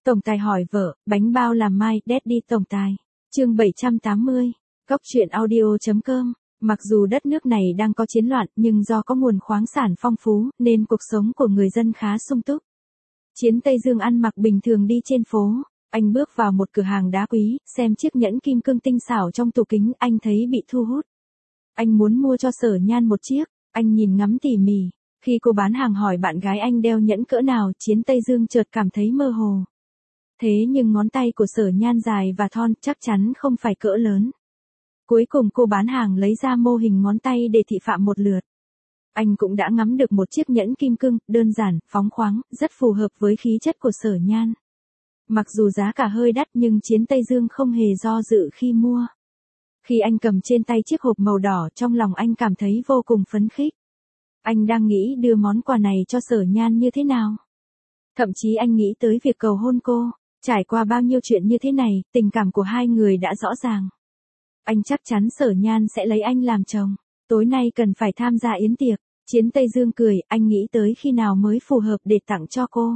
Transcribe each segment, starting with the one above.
Tổng tài hỏi vợ, bánh bao làm mai, Daddy tổng tài. Chương 780. Góc truyện audio.com. Mặc dù đất nước này đang có chiến loạn, nhưng do có nguồn khoáng sản phong phú, nên cuộc sống của người dân khá sung túc. Chiến Tây Dương ăn mặc bình thường đi trên phố. Anh bước vào một cửa hàng đá quý, xem chiếc nhẫn kim cương tinh xảo trong tủ kính, anh thấy bị thu hút. Anh muốn mua cho Sở Nhan một chiếc, anh nhìn ngắm tỉ mỉ. Khi cô bán hàng hỏi bạn gái anh đeo nhẫn cỡ nào, Chiến Tây Dương chợt cảm thấy mơ hồ. Thế nhưng ngón tay của Sở Nhan dài và thon, chắc chắn không phải cỡ lớn. Cuối cùng cô bán hàng lấy ra mô hình ngón tay để thị phạm một lượt. Anh cũng đã ngắm được một chiếc nhẫn kim cương, đơn giản, phóng khoáng, rất phù hợp với khí chất của Sở Nhan. Mặc dù giá cả hơi đắt nhưng Chiến Tây Dương không hề do dự khi mua. Khi anh cầm trên tay chiếc hộp màu đỏ, trong lòng anh cảm thấy vô cùng phấn khích. Anh đang nghĩ đưa món quà này cho Sở Nhan như thế nào. Thậm chí anh nghĩ tới việc cầu hôn cô. Trải qua bao nhiêu chuyện như thế này, tình cảm của hai người đã rõ ràng. Anh chắc chắn Sở Nhan sẽ lấy anh làm chồng. Tối nay cần phải tham gia yến tiệc. Chiến Tây Dương cười, anh nghĩ tới khi nào mới phù hợp để tặng cho cô.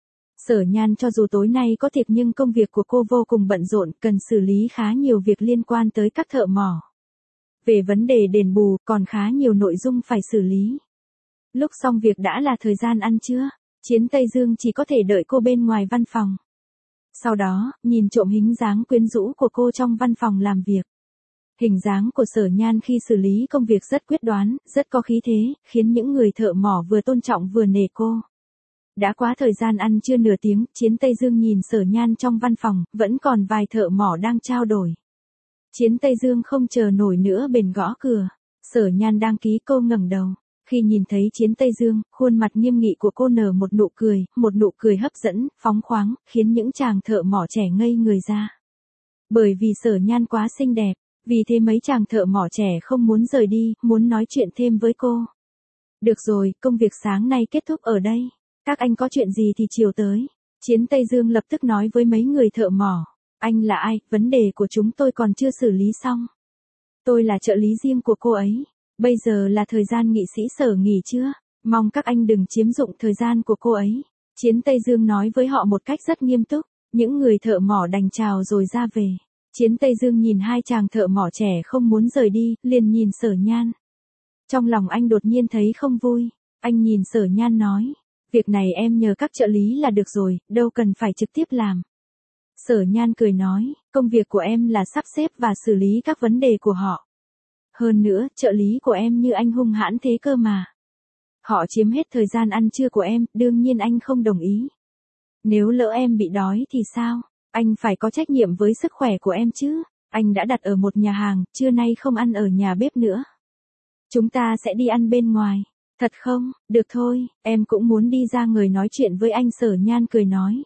Sở Nhan cho dù tối nay có tiệc nhưng công việc của cô vô cùng bận rộn, cần xử lý khá nhiều việc liên quan tới các thợ mỏ. Về vấn đề đền bù, còn khá nhiều nội dung phải xử lý. Lúc xong việc đã là thời gian ăn trưa, Chiến Tây Dương chỉ có thể đợi cô bên ngoài văn phòng. Sau đó, nhìn trộm hình dáng quyến rũ của cô trong văn phòng làm việc. Hình dáng của Sở Nhan khi xử lý công việc rất quyết đoán, rất có khí thế, khiến những người thợ mỏ vừa tôn trọng vừa nể cô. Đã quá thời gian ăn trưa nửa tiếng, Chiến Tây Dương nhìn Sở Nhan trong văn phòng, vẫn còn vài thợ mỏ đang trao đổi. Chiến Tây Dương không chờ nổi nữa bèn gõ cửa. Sở Nhan đang ký, cô ngẩng đầu. Khi nhìn thấy Chiến Tây Dương, khuôn mặt nghiêm nghị của cô nở một nụ cười hấp dẫn, phóng khoáng, khiến những chàng thợ mỏ trẻ ngây người ra. Bởi vì Sở Nhan quá xinh đẹp, vì thế mấy chàng thợ mỏ trẻ không muốn rời đi, muốn nói chuyện thêm với cô. Được rồi, công việc sáng nay kết thúc ở đây. Các anh có chuyện gì thì chiều tới. Chiến Tây Dương lập tức nói với mấy người thợ mỏ. Anh là ai, vấn đề của chúng tôi còn chưa xử lý xong. Tôi là trợ lý riêng của cô ấy. Bây giờ là thời gian nghị sĩ Sở nghỉ trưa. Mong các anh đừng chiếm dụng thời gian của cô ấy. Chiến Tây Dương nói với họ một cách rất nghiêm túc. Những người thợ mỏ đành chào rồi ra về. Chiến Tây Dương nhìn hai chàng thợ mỏ trẻ không muốn rời đi, liền nhìn Sở Nhan. Trong lòng anh đột nhiên thấy không vui. Anh nhìn Sở Nhan nói. Việc này em nhờ các trợ lý là được rồi, đâu cần phải trực tiếp làm. Sở Nhan cười nói, công việc của em là sắp xếp và xử lý các vấn đề của họ. Hơn nữa, trợ lý của em như anh hung hãn thế cơ mà. Họ chiếm hết thời gian ăn trưa của em, đương nhiên anh không đồng ý. Nếu lỡ em bị đói thì sao? Anh phải có trách nhiệm với sức khỏe của em chứ. Anh đã đặt ở một nhà hàng, trưa nay không ăn ở nhà bếp nữa. Chúng ta sẽ đi ăn bên ngoài. Thật không? Được thôi, em cũng muốn đi ra người nói chuyện với anh. Sở Nhan cười nói.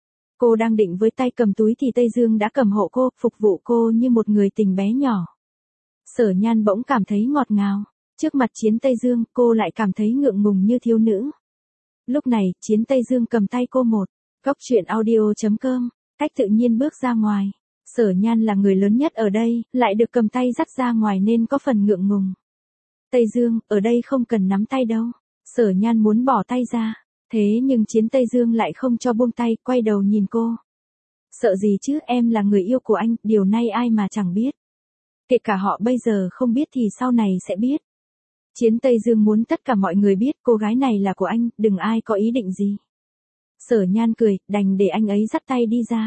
Cô đang định với tay cầm túi thì Tây Dương đã cầm hộ cô, phục vụ cô như một người tình bé nhỏ. Sở Nhan bỗng cảm thấy ngọt ngào. Trước mặt Chiến Tây Dương, cô lại cảm thấy ngượng ngùng như thiếu nữ. Lúc này, Chiến Tây Dương cầm tay cô một. Góc truyện audio.com. Cách tự nhiên bước ra ngoài. Sở Nhan là người lớn nhất ở đây, lại được cầm tay dắt ra ngoài nên có phần ngượng ngùng. Tây Dương, ở đây không cần nắm tay đâu. Sở Nhan muốn bỏ tay ra. Thế nhưng Chiến Tây Dương lại không cho buông tay, quay đầu nhìn cô. Sợ gì chứ, em là người yêu của anh, điều này ai mà chẳng biết. Kể cả họ bây giờ không biết thì sau này sẽ biết. Chiến Tây Dương muốn tất cả mọi người biết cô gái này là của anh, đừng ai có ý định gì. Sở Nhan cười, đành để anh ấy dắt tay đi ra.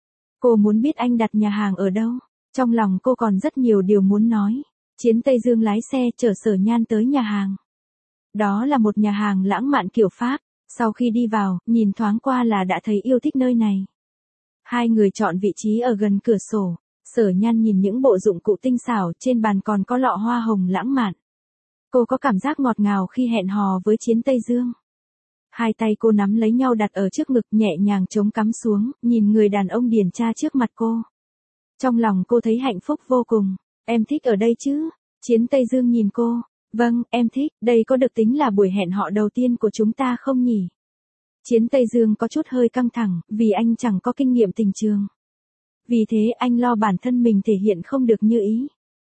Cô muốn biết anh đặt nhà hàng ở đâu. Trong lòng cô còn rất nhiều điều muốn nói. Chiến Tây Dương lái xe chở Sở Nhan tới nhà hàng. Đó là một nhà hàng lãng mạn kiểu Pháp. Sau khi đi vào, nhìn thoáng qua là đã thấy yêu thích nơi này. Hai người chọn vị trí ở gần cửa sổ. Sở Nhan nhìn những bộ dụng cụ tinh xảo, trên bàn còn có lọ hoa hồng lãng mạn. Cô có cảm giác ngọt ngào khi hẹn hò với Chiến Tây Dương. Hai tay cô nắm lấy nhau đặt ở trước ngực, nhẹ nhàng chống cắm xuống, nhìn người đàn ông điển trai trước mặt cô. Trong lòng cô thấy hạnh phúc vô cùng. Em thích ở đây chứ? Chiến Tây Dương nhìn cô. Vâng, em thích, đây có được tính là buổi hẹn hò đầu tiên của chúng ta không nhỉ? Chiến Tây Dương có chút hơi căng thẳng, vì anh chẳng có kinh nghiệm tình trường. Vì thế anh lo bản thân mình thể hiện không được như ý.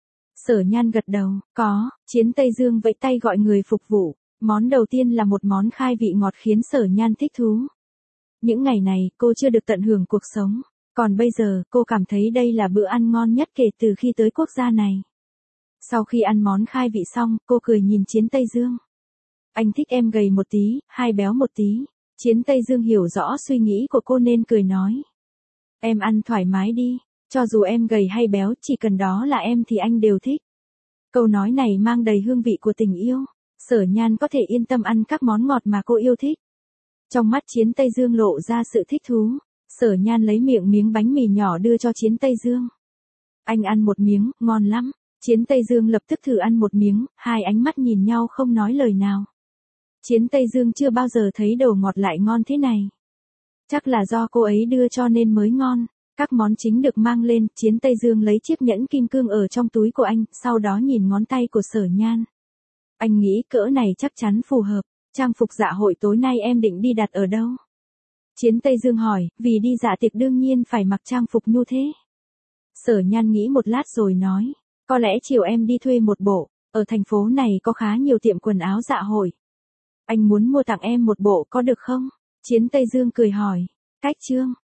Sở Nhan gật đầu, có. Chiến Tây Dương vẫy tay gọi người phục vụ. Món đầu tiên là một món khai vị ngọt khiến Sở Nhan thích thú. Những ngày này, cô chưa được tận hưởng cuộc sống. Còn bây giờ, cô cảm thấy đây là bữa ăn ngon nhất kể từ khi tới quốc gia này. Sau khi ăn món khai vị xong, cô cười nhìn Chiến Tây Dương. Anh thích em gầy một tí, hay béo một tí. Chiến Tây Dương hiểu rõ suy nghĩ của cô nên cười nói. Em ăn thoải mái đi, cho dù em gầy hay béo, chỉ cần đó là em thì anh đều thích. Câu nói này mang đầy hương vị của tình yêu. Sở Nhan có thể yên tâm ăn các món ngọt mà cô yêu thích. Trong mắt Chiến Tây Dương lộ ra sự thích thú. Sở Nhan lấy miếng bánh mì nhỏ đưa cho Chiến Tây Dương. Anh ăn một miếng, ngon lắm. Chiến Tây Dương lập tức thử ăn một miếng, hai ánh mắt nhìn nhau không nói lời nào. Chiến Tây Dương chưa bao giờ thấy đồ ngọt lại ngon thế này. Chắc là do cô ấy đưa cho nên mới ngon. Các món chính được mang lên, Chiến Tây Dương lấy chiếc nhẫn kim cương ở trong túi của anh, sau đó nhìn ngón tay của Sở Nhan. Anh nghĩ cỡ này chắc chắn phù hợp. Trang phục dạ hội tối nay em định đi đặt ở đâu? Chiến Tây Dương hỏi, vì đi dạ tiệc đương nhiên phải mặc trang phục như thế. Sở Nhan nghĩ một lát rồi nói, có lẽ chiều em đi thuê một bộ, ở thành phố này có khá nhiều tiệm quần áo dạ hội. Anh muốn mua tặng em một bộ có được không? Chiến Tây Dương cười hỏi, cách chương.